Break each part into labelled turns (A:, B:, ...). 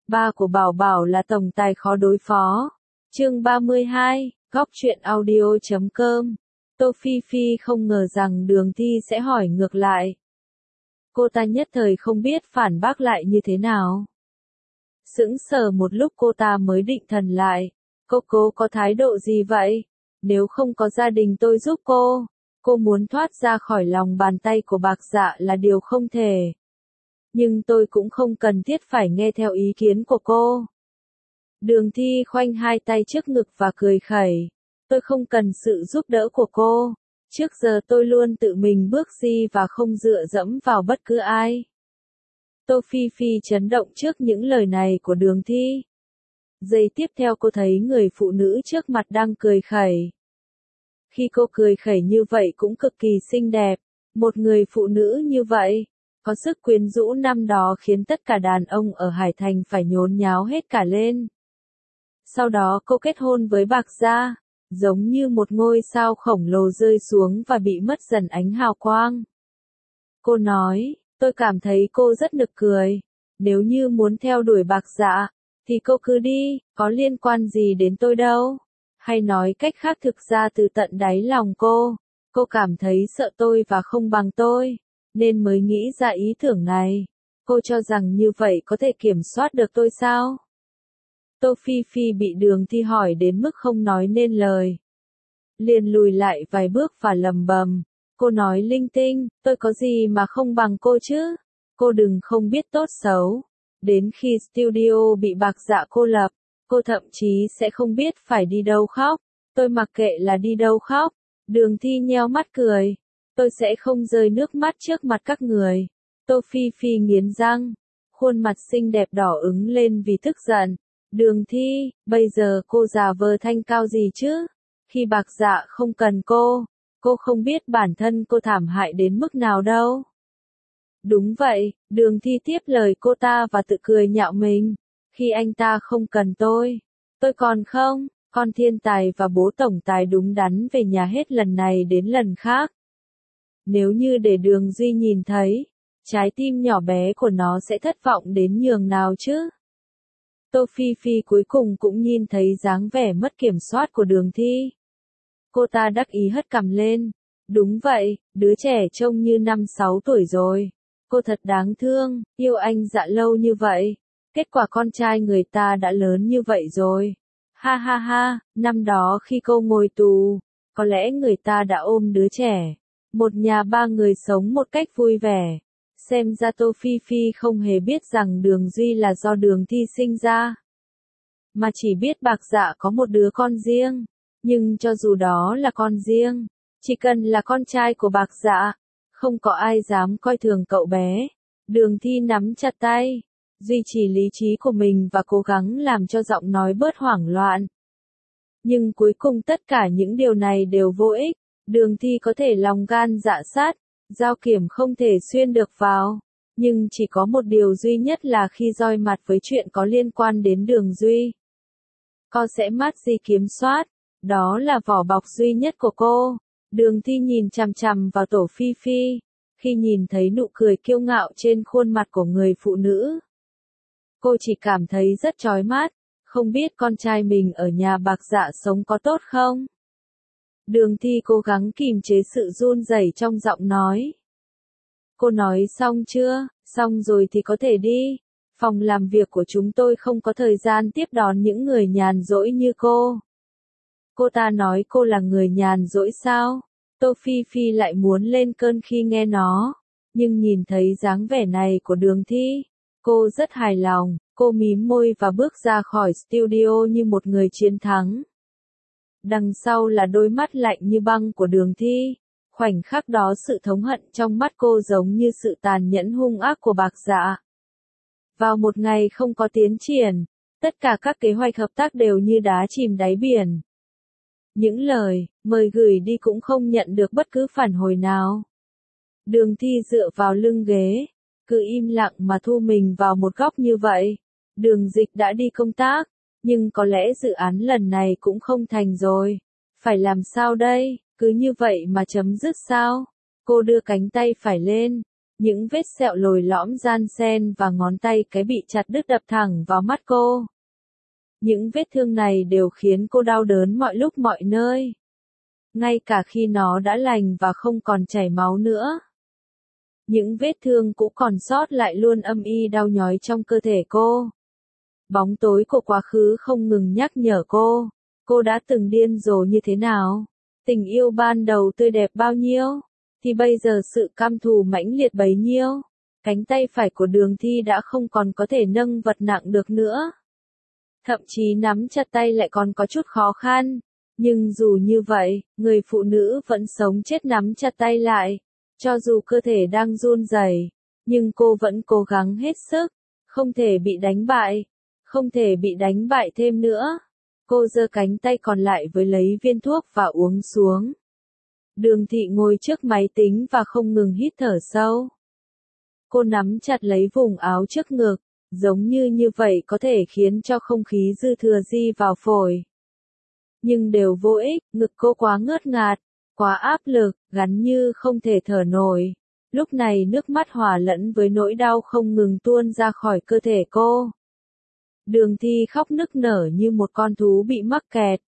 A: Ba của Bảo Bảo là tổng tài khó đối phó. Chương 32, Góc truyện audio.com. Tô Phi Phi không ngờ rằng Đường Thi sẽ hỏi ngược lại. Cô ta nhất thời không biết phản bác lại như thế nào. Sững sờ một lúc cô ta mới định thần lại. Cô có thái độ gì vậy? Nếu không có gia đình tôi giúp cô muốn thoát ra khỏi lòng bàn tay của Bạc Dạ là điều không thể. Nhưng tôi cũng không cần thiết phải nghe theo ý kiến của cô. Đường Thi khoanh hai tay trước ngực và cười khẩy. Tôi không cần sự giúp đỡ của cô. Trước giờ tôi luôn tự mình bước đi và không dựa dẫm vào bất cứ ai. Tô Phi Phi chấn động trước những lời này của Đường Thi. Giây tiếp theo cô thấy người phụ nữ trước mặt đang cười khẩy. Khi cô cười khẩy như vậy cũng cực kỳ xinh đẹp. Một người phụ nữ như vậy, có sức quyến rũ năm đó khiến tất cả đàn ông ở Hải Thành phải nhốn nháo hết cả lên. Sau đó cô kết hôn với Bạc Gia, giống như một ngôi sao khổng lồ rơi xuống và bị mất dần ánh hào quang. Cô nói, tôi cảm thấy cô rất nực cười. Nếu như muốn theo đuổi Bạc Dạ, thì cô cứ đi, có liên quan gì đến tôi đâu. Hay nói cách khác, thực ra từ tận đáy lòng cô cảm thấy sợ tôi và không bằng tôi, nên mới nghĩ ra ý tưởng này. Cô cho rằng như vậy có thể kiểm soát được tôi sao? Tô Phi Phi bị Đường Thi hỏi đến mức không nói nên lời. Liền lùi lại vài bước và lầm bầm. Cô nói linh tinh, tôi có gì mà không bằng cô chứ? Cô đừng không biết tốt xấu. Đến khi studio bị Bạc Dạ cô lập, cô thậm chí sẽ không biết phải đi đâu khóc. Tôi mặc kệ là đi đâu khóc. Đường Thi nheo mắt cười. Tôi sẽ không rơi nước mắt trước mặt các người. Tô Phi Phi nghiến răng. Khuôn mặt xinh đẹp đỏ ửng lên vì tức giận. Đường Thi, bây giờ cô giả vờ thanh cao gì chứ? Khi Bạc Dạ không cần cô không biết bản thân cô thảm hại đến mức nào đâu. Đúng vậy, Đường Thi tiếp lời cô ta và tự cười nhạo mình. Khi anh ta không cần tôi còn không, con thiên tài và bố tổng tài đúng đắn về nhà hết lần này đến lần khác. Nếu như để Đường Duy nhìn thấy, trái tim nhỏ bé của nó sẽ thất vọng đến nhường nào chứ? Tô Phi Phi cuối cùng cũng nhìn thấy dáng vẻ mất kiểm soát của Đường Thi. Cô ta đắc ý hất cằm lên. Đúng vậy, đứa trẻ trông như 5-6 tuổi rồi. Cô thật đáng thương, yêu anh Dạ lâu như vậy. Kết quả con trai người ta đã lớn như vậy rồi. Ha ha ha, năm đó khi cô ngồi tù, có lẽ người ta đã ôm đứa trẻ. Một nhà ba người sống một cách vui vẻ. Xem ra Tô Phi Phi không hề biết rằng Đường Duy là do Đường Thi sinh ra. Mà chỉ biết Bạc Dạ có một đứa con riêng. Nhưng cho dù đó là con riêng, chỉ cần là con trai của Bạc Dạ, không có ai dám coi thường cậu bé. Đường Thi nắm chặt tay, duy trì lý trí của mình và cố gắng làm cho giọng nói bớt hoảng loạn. Nhưng cuối cùng tất cả những điều này đều vô ích. Đường Thi có thể lòng gan dạ sắt, dao kiểm không thể xuyên được vào. Nhưng chỉ có một điều duy nhất là khi roi mặt với chuyện có liên quan đến Đường Duy, cô sẽ mất đi kiểm soát. Đó là vỏ bọc duy nhất của cô. Đường Thi nhìn chằm chằm vào Tổ Phi Phi. Khi nhìn thấy nụ cười kiêu ngạo trên khuôn mặt của người phụ nữ, cô chỉ cảm thấy rất chói mắt. Không biết con trai mình ở nhà Bạc Dạ sống có tốt không? Đường Thi cố gắng kìm chế sự run rẩy trong giọng nói. Cô nói xong chưa? Xong rồi thì có thể đi. Phòng làm việc của chúng tôi không có thời gian tiếp đón những người nhàn rỗi như cô. Cô ta nói cô là người nhàn rỗi sao? Tô Phi Phi lại muốn lên cơn khi nghe nó. Nhưng nhìn thấy dáng vẻ này của Đường Thi, cô rất hài lòng. Cô mím môi và bước ra khỏi studio như một người chiến thắng. Đằng sau là đôi mắt lạnh như băng của Đường Thi. Khoảnh khắc đó sự thống hận trong mắt cô giống như sự tàn nhẫn hung ác của Bạc Dạ. Vào một ngày không có tiến triển, tất cả các kế hoạch hợp tác đều như đá chìm đáy biển. Những lời mời gửi đi cũng không nhận được bất cứ phản hồi nào. Đường Thi dựa vào lưng ghế, cứ im lặng mà thu mình vào một góc như vậy. Đường Dịch đã đi công tác, nhưng có lẽ dự án lần này cũng không thành rồi. Phải làm sao đây, cứ như vậy mà chấm dứt sao? Cô đưa cánh tay phải lên, Những vết sẹo lồi lõm ran xen và ngón tay cái bị chặt đứt đập thẳng vào mắt cô. Những vết thương này đều khiến cô đau đớn mọi lúc mọi nơi. Ngay cả khi nó đã lành và không còn chảy máu nữa. Những vết thương cũ còn sót lại luôn âm ỉ đau nhói trong cơ thể cô. Bóng tối của quá khứ không ngừng nhắc nhở cô đã từng điên rồ như thế nào. Tình yêu ban đầu tươi đẹp bao nhiêu, thì bây giờ sự căm thù mãnh liệt bấy nhiêu. Cánh tay phải của Đường Thi đã không còn có thể nâng vật nặng được nữa. Thậm chí nắm chặt tay lại còn có chút khó khăn. Nhưng dù như vậy, người phụ nữ vẫn sống chết nắm chặt tay lại. Cho dù cơ thể đang run rẩy, nhưng cô vẫn cố gắng hết sức. Không thể bị đánh bại. Không thể bị đánh bại thêm nữa. Cô giơ cánh tay còn lại với lấy viên thuốc và uống xuống. Đường Thị ngồi trước máy tính và không ngừng hít thở sâu. Cô nắm chặt lấy vùng áo trước ngực, giống như vậy có thể khiến cho không khí dư thừa di vào phổi. Nhưng đều vô ích, ngực cô quá ngớt ngạt, quá áp lực, gắn như không thể thở nổi. Lúc này nước mắt hòa lẫn với nỗi đau không ngừng tuôn ra khỏi cơ thể cô. Đường Thi khóc nức nở như một con thú bị mắc kẹt.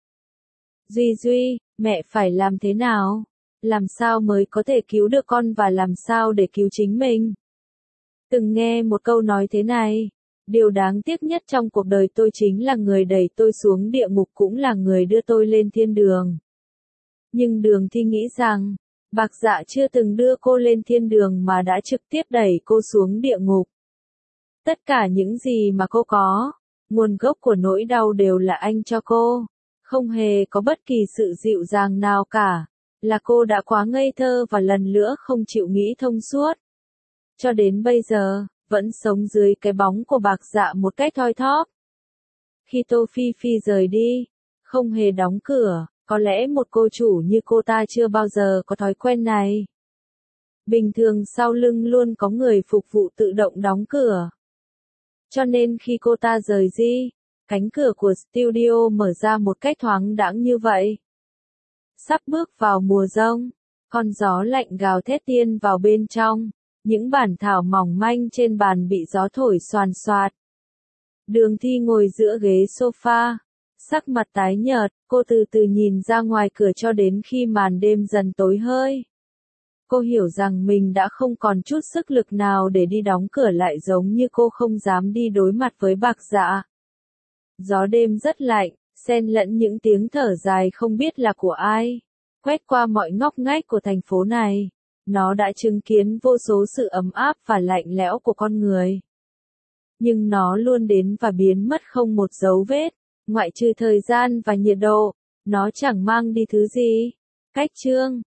A: Duy, mẹ phải làm thế nào? Làm sao mới có thể cứu được con và làm sao để cứu chính mình? Từng nghe một câu nói thế này, điều đáng tiếc nhất trong cuộc đời tôi chính là người đẩy tôi xuống địa ngục cũng là người đưa tôi lên thiên đường. Nhưng Đường Thi nghĩ rằng, Bạc Dạ chưa từng đưa cô lên thiên đường mà đã trực tiếp đẩy cô xuống địa ngục. Tất cả những gì mà cô có, nguồn gốc của nỗi đau đều là anh cho cô. Không hề có bất kỳ sự dịu dàng nào cả. Là cô đã quá ngây thơ và lần nữa không chịu nghĩ thông suốt. Cho đến bây giờ, vẫn sống dưới cái bóng của Bạc Dạ một cách thoi thóp. Khi Tô Phi Phi rời đi, không hề đóng cửa, có lẽ một cô chủ như cô ta chưa bao giờ có thói quen này. Bình thường sau lưng luôn có người phục vụ tự động đóng cửa. Cho nên khi cô ta rời đi, cánh cửa của studio mở ra một cách thoáng đãng như vậy. Sắp bước vào mùa giông, con gió lạnh gào thét tiên vào bên trong, những bản thảo mỏng manh trên bàn bị gió thổi xoàn xoạt. Đường Thi ngồi giữa ghế sofa, sắc mặt tái nhợt, cô từ từ nhìn ra ngoài cửa cho đến khi màn đêm dần tối hơi. Cô hiểu rằng mình đã không còn chút sức lực nào để đi đóng cửa lại giống như cô không dám đi đối mặt với Bạc Dạ. Gió đêm rất lạnh, xen lẫn những tiếng thở dài không biết là của ai, quét qua mọi ngóc ngách của thành phố này. Nó đã chứng kiến vô số sự ấm áp và lạnh lẽo của con người. Nhưng nó luôn đến và biến mất không một dấu vết, ngoại trừ thời gian và nhiệt độ, nó chẳng mang đi thứ gì. Cách chương